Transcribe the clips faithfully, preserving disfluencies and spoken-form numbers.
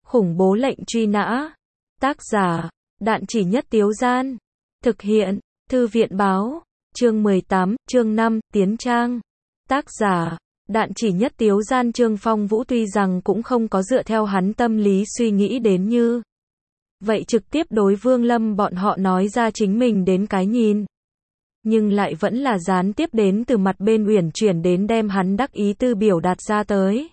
Khủng bố lệnh truy nã. Tác giả, Đạn Chỉ Nhất Tiếu Gian. Thực hiện, Thư viện Báo. Chương mười tám, chương năm, Tiến Trang. Tác giả, Đạn Chỉ Nhất Tiếu Gian. Trương Phong Vũ tuy rằng cũng không có dựa theo hắn tâm lý suy nghĩ đến như vậy trực tiếp đối Vương Lâm bọn họ nói ra chính mình đến cái nhìn, nhưng lại vẫn là gián tiếp đến từ mặt bên uyển chuyển đến đem hắn đắc ý tư biểu đạt ra tới.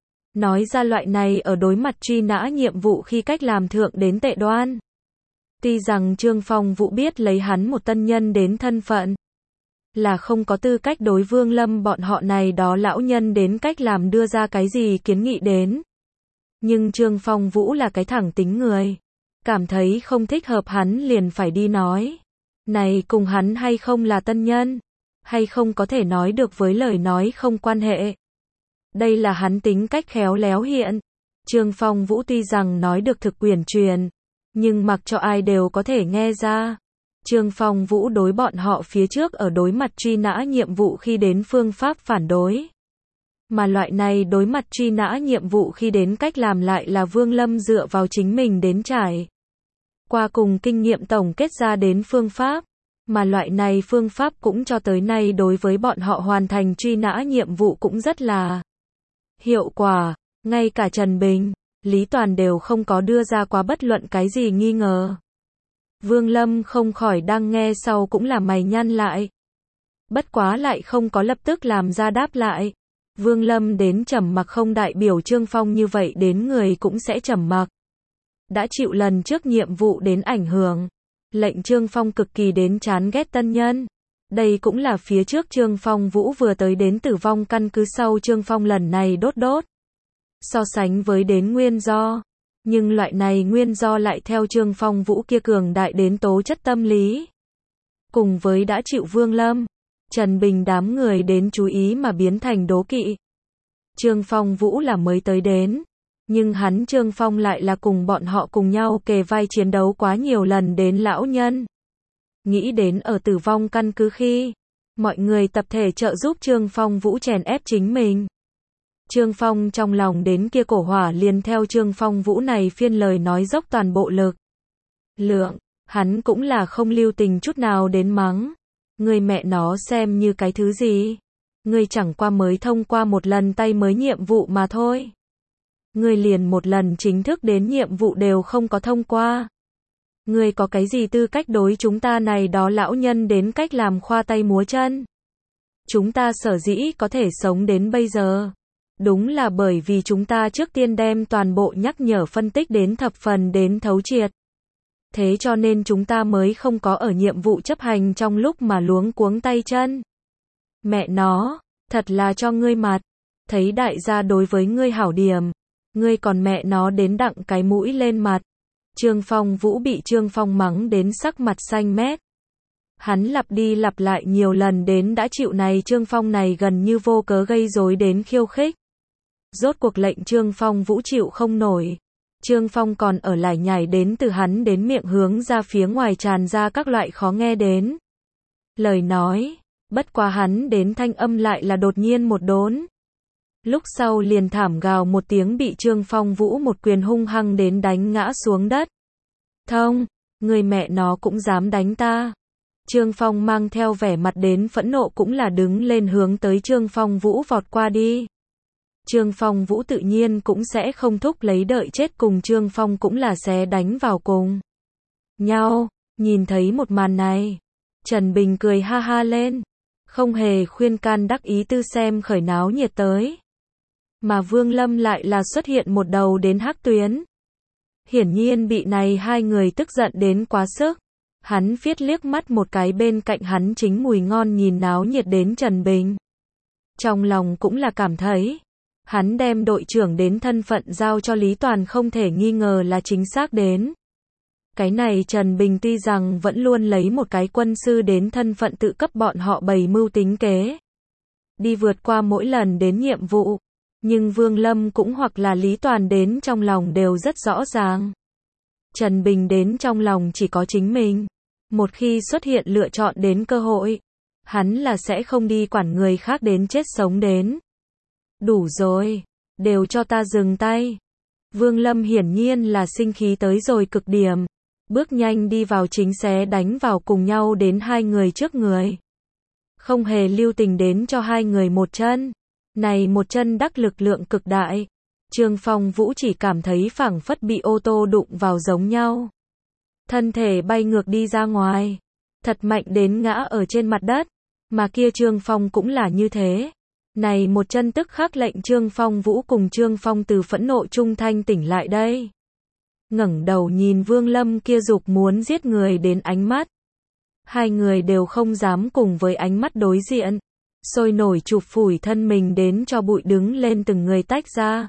Nói ra loại này ở đối mặt truy nã nhiệm vụ khi cách làm thượng đến tệ đoan. Tuy rằng Trương Phong Vũ biết lấy hắn một tân nhân đến thân phận, là không có tư cách đối Vương Lâm bọn họ này đó lão nhân đến cách làm đưa ra cái gì kiến nghị đến. Nhưng Trương Phong Vũ là cái thẳng tính người. Cảm thấy không thích hợp hắn liền phải đi nói. Này cùng hắn hay không là tân nhân, hay không có thể nói được với lời nói không quan hệ. Đây là hắn tính cách khéo léo hiện. Trương Phong Vũ tuy rằng nói được thực uyển chuyển, nhưng mặc cho ai đều có thể nghe ra. Trương Phong Vũ đối bọn họ phía trước ở đối mặt truy nã nhiệm vụ khi đến phương pháp phản đối. Mà loại này đối mặt truy nã nhiệm vụ khi đến cách làm lại là Vương Lâm dựa vào chính mình đến trải qua cùng kinh nghiệm tổng kết ra đến phương pháp. Mà loại này phương pháp cũng cho tới nay đối với bọn họ hoàn thành truy nã nhiệm vụ cũng rất là hiệu quả. Ngay cả Trần Bình, Lý Toàn đều không có đưa ra quá bất luận cái gì nghi ngờ. Vương Lâm không khỏi đang nghe sau cũng là mày nhăn lại. Bất quá lại không có lập tức làm ra đáp lại. Vương Lâm đến trầm mặc không đại biểu Trương Phong như vậy đến người cũng sẽ trầm mặc. Đã chịu lần trước nhiệm vụ đến ảnh hưởng, lệnh Trương Phong cực kỳ đến chán ghét tân nhân. Đây cũng là phía trước Trương Phong Vũ vừa tới đến tử vong căn cứ sau Trương Phong lần này đốt đốt. So sánh với đến nguyên do. Nhưng loại này nguyên do lại theo Trương Phong Vũ kia cường đại đến tố chất tâm lý. Cùng với đã chịu Vương Lâm, Trần Bình đám người đến chú ý mà biến thành đố kỵ. Trương Phong Vũ là mới tới đến. Nhưng hắn Trương Phong lại là cùng bọn họ cùng nhau kề vai chiến đấu quá nhiều lần đến lão nhân. Nghĩ đến ở tử vong căn cứ khi, mọi người tập thể trợ giúp Trương Phong Vũ chèn ép chính mình. Trương Phong trong lòng đến kia cổ hỏa liền theo Trương Phong Vũ này phiên lời nói dốc toàn bộ lực lượng, hắn cũng là không lưu tình chút nào đến mắng. Người mẹ nó xem như cái thứ gì? Người chẳng qua mới thông qua một lần tay mới nhiệm vụ mà thôi. Người liền một lần chính thức đến nhiệm vụ đều không có thông qua. Người có cái gì tư cách đối chúng ta này đó lão nhân đến cách làm khoa tay múa chân? Chúng ta sở dĩ có thể sống đến bây giờ. Đúng là bởi vì chúng ta trước tiên đem toàn bộ nhắc nhở phân tích đến thập phần đến thấu triệt. Thế cho nên chúng ta mới không có ở nhiệm vụ chấp hành trong lúc mà luống cuống tay chân. Mẹ nó, thật là cho ngươi mặt. Thấy đại gia đối với ngươi hảo điểm, ngươi còn mẹ nó đến đặng cái mũi lên mặt. Trương Phong Vũ bị Trương Phong mắng đến sắc mặt xanh mét. Hắn lặp đi lặp lại nhiều lần đến đã chịu này Trương Phong này gần như vô cớ gây rối đến khiêu khích. Rốt cuộc lệnh Trương Phong Vũ chịu không nổi. Trương Phong còn ở lại nhảy đến từ hắn đến miệng hướng ra phía ngoài tràn ra các loại khó nghe đến lời nói. Bất quá hắn đến thanh âm lại là đột nhiên một đốn. Lúc sau liền thảm gào một tiếng bị Trương Phong Vũ một quyền hung hăng đến đánh ngã xuống đất. Thông, người mẹ nó cũng dám đánh ta. Trương Phong mang theo vẻ mặt đến phẫn nộ cũng là đứng lên hướng tới Trương Phong Vũ vọt qua đi. Trương Phong Vũ tự nhiên cũng sẽ không thúc lấy đợi chết cùng Trương Phong cũng là xé đánh vào cùng nhau. Nhìn thấy một màn này, Trần Bình cười ha ha lên, không hề khuyên can đắc ý tư xem khởi náo nhiệt tới. Mà Vương Lâm lại là xuất hiện một đầu đến hắc tuyến. Hiển nhiên bị này hai người tức giận đến quá sức. Hắn phiết liếc mắt một cái bên cạnh hắn chính mùi ngon nhìn náo nhiệt đến Trần Bình. Trong lòng cũng là cảm thấy, hắn đem đội trưởng đến thân phận giao cho Lý Toàn không thể nghi ngờ là chính xác đến. Cái này Trần Bình tuy rằng vẫn luôn lấy một cái quân sư đến thân phận tự cấp bọn họ bày mưu tính kế. Đi vượt qua mỗi lần đến nhiệm vụ. Nhưng Vương Lâm cũng hoặc là Lý Toàn đến trong lòng đều rất rõ ràng. Trần Bình đến trong lòng chỉ có chính mình. Một khi xuất hiện lựa chọn đến cơ hội, hắn là sẽ không đi quản người khác đến chết sống đến. Đủ rồi, đều cho ta dừng tay. Vương Lâm hiển nhiên là sinh khí tới rồi cực điểm, bước nhanh đi vào chính xé đánh vào cùng nhau đến hai người trước người. Không hề lưu tình đến cho hai người một chân. Này một chân đắc lực lượng cực đại. Trương Phong Vũ chỉ cảm thấy phảng phất bị ô tô đụng vào giống nhau. Thân thể bay ngược đi ra ngoài. Thật mạnh đến ngã ở trên mặt đất. Mà kia Trương Phong cũng là như thế. Này một chân tức khắc lệnh Trương Phong Vũ cùng Trương Phong từ phẫn nộ trung thanh tỉnh lại đây. Ngẩng đầu nhìn Vương Lâm kia dục muốn giết người đến ánh mắt. Hai người đều không dám cùng với ánh mắt đối diện. Sôi nổi chụp phủi thân mình đến cho bụi đứng lên từng người tách ra.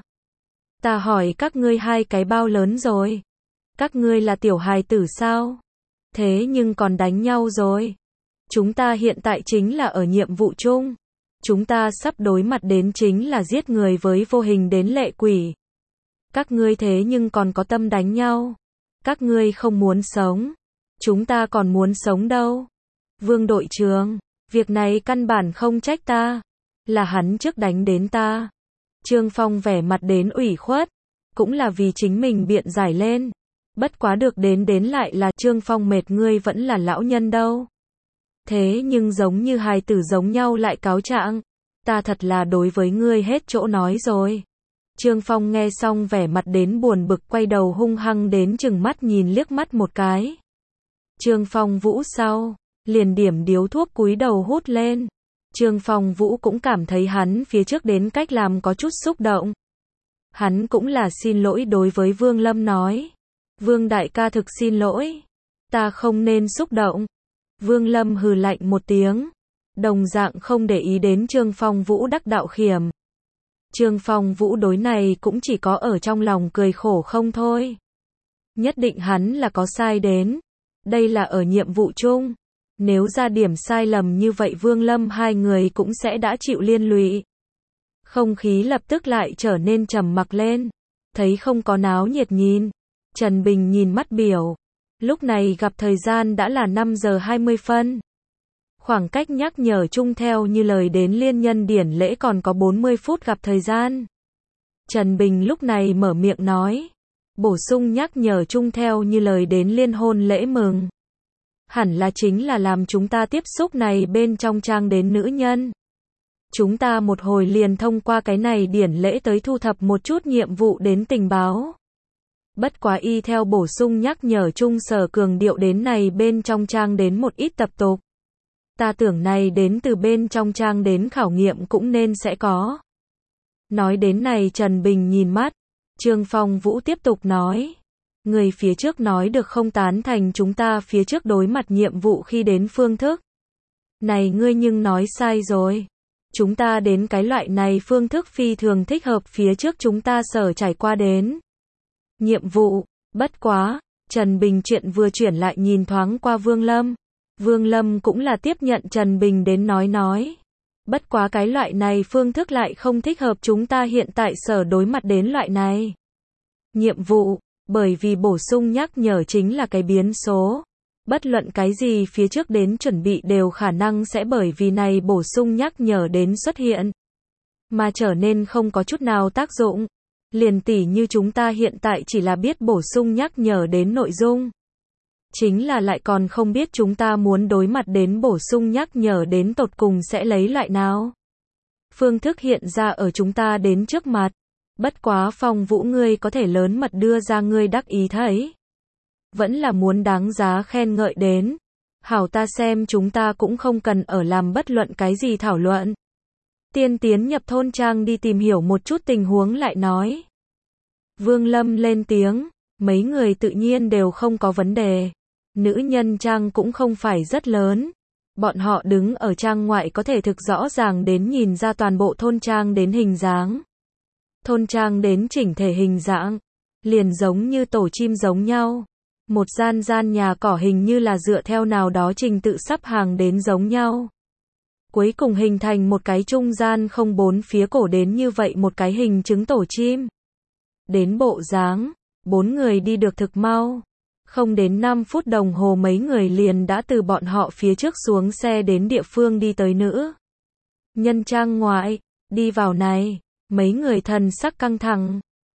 Ta hỏi các ngươi hai cái bao lớn rồi? Các ngươi là tiểu hài tử sao? Thế nhưng còn đánh nhau rồi. Chúng ta hiện tại chính là ở nhiệm vụ chung. Chúng ta sắp đối mặt đến chính là giết người với vô hình đến lệ quỷ. Các ngươi thế nhưng còn có tâm đánh nhau. Các ngươi không muốn sống. Chúng ta còn muốn sống đâu. Vương đội trưởng, việc này căn bản không trách ta. Là hắn trước đánh đến ta. Trương Phong vẻ mặt đến ủy khuất. Cũng là vì chính mình biện giải lên. Bất quá được đến đến lại là Trương Phong mệt ngươi vẫn là lão nhân đâu. Thế nhưng giống như hài tử giống nhau lại cáo trạng. Ta thật là đối với ngươi hết chỗ nói rồi. Trương Phong nghe xong vẻ mặt đến buồn bực quay đầu hung hăng đến chừng mắt nhìn liếc mắt một cái. Trương Phong Vũ sau, liền điểm điếu thuốc cúi đầu hút lên. Trương Phong Vũ cũng cảm thấy hắn phía trước đến cách làm có chút xúc động. Hắn cũng là xin lỗi đối với Vương Lâm nói. Vương đại ca thực xin lỗi. Ta không nên xúc động. Vương Lâm hừ lạnh một tiếng. Đồng dạng không để ý đến Trương Phong Vũ đắc đạo khiểm. Trương Phong Vũ đối này cũng chỉ có ở trong lòng cười khổ không thôi. Nhất định hắn là có sai đến. Đây là ở nhiệm vụ chung. Nếu ra điểm sai lầm như vậy Vương Lâm hai người cũng sẽ đã chịu liên lụy. Không khí lập tức lại trở nên trầm mặc lên. Thấy không có náo nhiệt nhìn. Trần Bình nhìn mắt biểu. Lúc này gặp thời gian đã là năm giờ hai mươi phân. Khoảng cách nhắc nhở chung theo như lời đến liên nhân điển lễ còn có bốn mươi phút gặp thời gian. Trần Bình lúc này mở miệng nói. Bổ sung nhắc nhở chung theo như lời đến liên hôn lễ mừng. Hẳn là chính là làm chúng ta tiếp xúc này bên trong trang đến nữ nhân. Chúng ta một hồi liền thông qua cái này điển lễ tới thu thập một chút nhiệm vụ đến tình báo. Bất quá y theo bổ sung nhắc nhở chung sở cường điệu đến này bên trong trang đến một ít tập tục. Ta tưởng này đến từ bên trong trang đến khảo nghiệm cũng nên sẽ có. Nói đến này Trần Bình nhìn mắt. Trương Phong Vũ tiếp tục nói. Người phía trước nói được không tán thành chúng ta phía trước đối mặt nhiệm vụ khi đến phương thức. Này ngươi nhưng nói sai rồi. Chúng ta đến cái loại này phương thức phi thường thích hợp phía trước chúng ta sở trải qua đến. Nhiệm vụ, bất quá, Trần Bình chuyện vừa chuyển lại nhìn thoáng qua Vương Lâm. Vương Lâm cũng là tiếp nhận Trần Bình đến nói nói. Bất quá cái loại này phương thức lại không thích hợp chúng ta hiện tại sở đối mặt đến loại này. Nhiệm vụ, bởi vì bổ sung nhắc nhở chính là cái biến số. Bất luận cái gì phía trước đến chuẩn bị đều khả năng sẽ bởi vì này bổ sung nhắc nhở đến xuất hiện. Mà trở nên không có chút nào tác dụng. Liền tỉ như chúng ta hiện tại chỉ là biết bổ sung nhắc nhở đến nội dung. Chính là lại còn không biết chúng ta muốn đối mặt đến bổ sung nhắc nhở đến tột cùng sẽ lấy loại nào. Phương thức hiện ra ở chúng ta đến trước mặt. Bất quá Phong Vũ ngươi có thể lớn mật đưa ra ngươi đắc ý thấy. Vẫn là muốn đáng giá khen ngợi đến. Hảo ta xem chúng ta cũng không cần ở làm bất luận cái gì thảo luận. Tiên tiến nhập thôn trang đi tìm hiểu một chút tình huống lại nói. Vương Lâm lên tiếng. Mấy người tự nhiên đều không có vấn đề. Nữ nhân trang cũng không phải rất lớn. Bọn họ đứng ở trang ngoại có thể thực rõ ràng đến nhìn ra toàn bộ thôn trang đến hình dáng. Thôn trang đến chỉnh thể hình dạng. Liền giống như tổ chim giống nhau. Một gian gian nhà cỏ hình như là dựa theo nào đó trình tự sắp hàng đến giống nhau. Cuối cùng hình thành một cái trung gian không bốn phía cổ đến như vậy một cái hình chứng tổ chim. Đến bộ dáng, bốn người đi được thực mau. Không đến năm phút đồng hồ mấy người liền đã từ bọn họ phía trước xuống xe đến địa phương đi tới nữ nhân trang ngoại, đi vào này, mấy người thần sắc căng thẳng.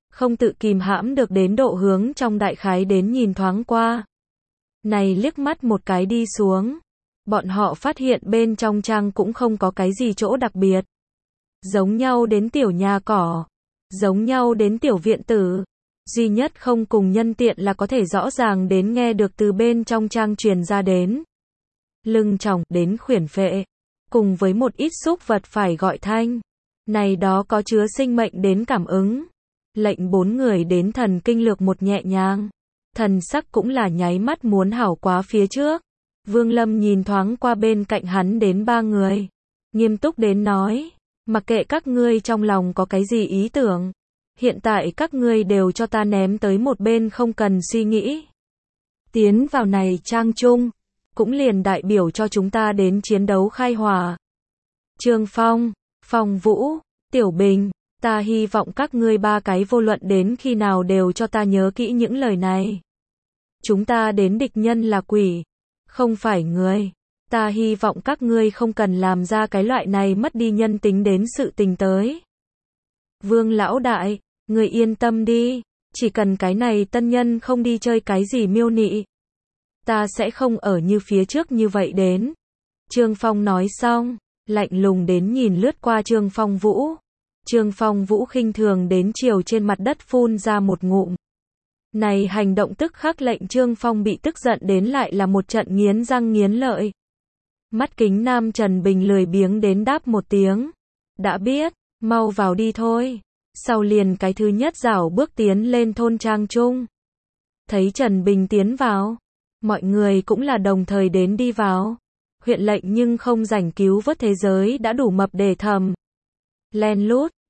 không tự kìm hãm được đến độ hướng trong đại khái đến nhìn thoáng qua. Này liếc mắt một cái đi xuống, bọn họ phát hiện bên trong trang cũng không có cái gì chỗ đặc biệt. Giống nhau đến tiểu nhà cỏ, giống nhau đến tiểu viện tử, duy nhất không cùng nhân tiện là có thể rõ ràng đến nghe được từ bên trong trang truyền ra đến. Lưng tròng đến khuyển phệ, cùng với một ít xúc vật phải gọi thanh. Này đó có chứa sinh mệnh đến cảm ứng. Lệnh bốn người đến thần kinh lược một nhẹ nhàng. Thần sắc cũng là nháy mắt muốn hảo quá phía trước. Vương Lâm nhìn thoáng qua bên cạnh hắn đến ba người. Nghiêm túc đến nói, mặc kệ các ngươi trong lòng có cái gì ý tưởng. Hiện tại các ngươi đều cho ta ném tới một bên không cần suy nghĩ. Tiến vào này trang chung, cũng liền đại biểu cho chúng ta đến chiến đấu khai hỏa. Trương Phong, Phong Vũ, Tiểu Bình, ta hy vọng các ngươi ba cái vô luận đến khi nào đều cho ta nhớ kỹ những lời này. Chúng ta đến địch nhân là quỷ, không phải người. Ta hy vọng các ngươi không cần làm ra cái loại này mất đi nhân tính đến sự tình tới. Vương lão đại, người yên tâm đi, chỉ cần cái này tân nhân không đi chơi cái gì miêu nị, ta sẽ không ở như phía trước như vậy đến. Trương Phong nói xong, lạnh lùng đến nhìn lướt qua Trương Phong Vũ. Trương Phong Vũ khinh thường đến chiều trên mặt đất phun ra một ngụm. Này hành động tức khắc lệnh Trương Phong bị tức giận đến lại là một trận nghiến răng nghiến lợi. Mắt kính nam Trần Bình lười biếng đến đáp một tiếng. Đã biết, mau vào đi thôi. Sau liền cái thứ nhất rảo bước tiến lên thôn trang trung. Thấy Trần Bình tiến vào, mọi người cũng là đồng thời đến đi vào. Huyện lệnh nhưng không rảnh cứu vớt thế giới đã đủ mập để thầm. Len lút,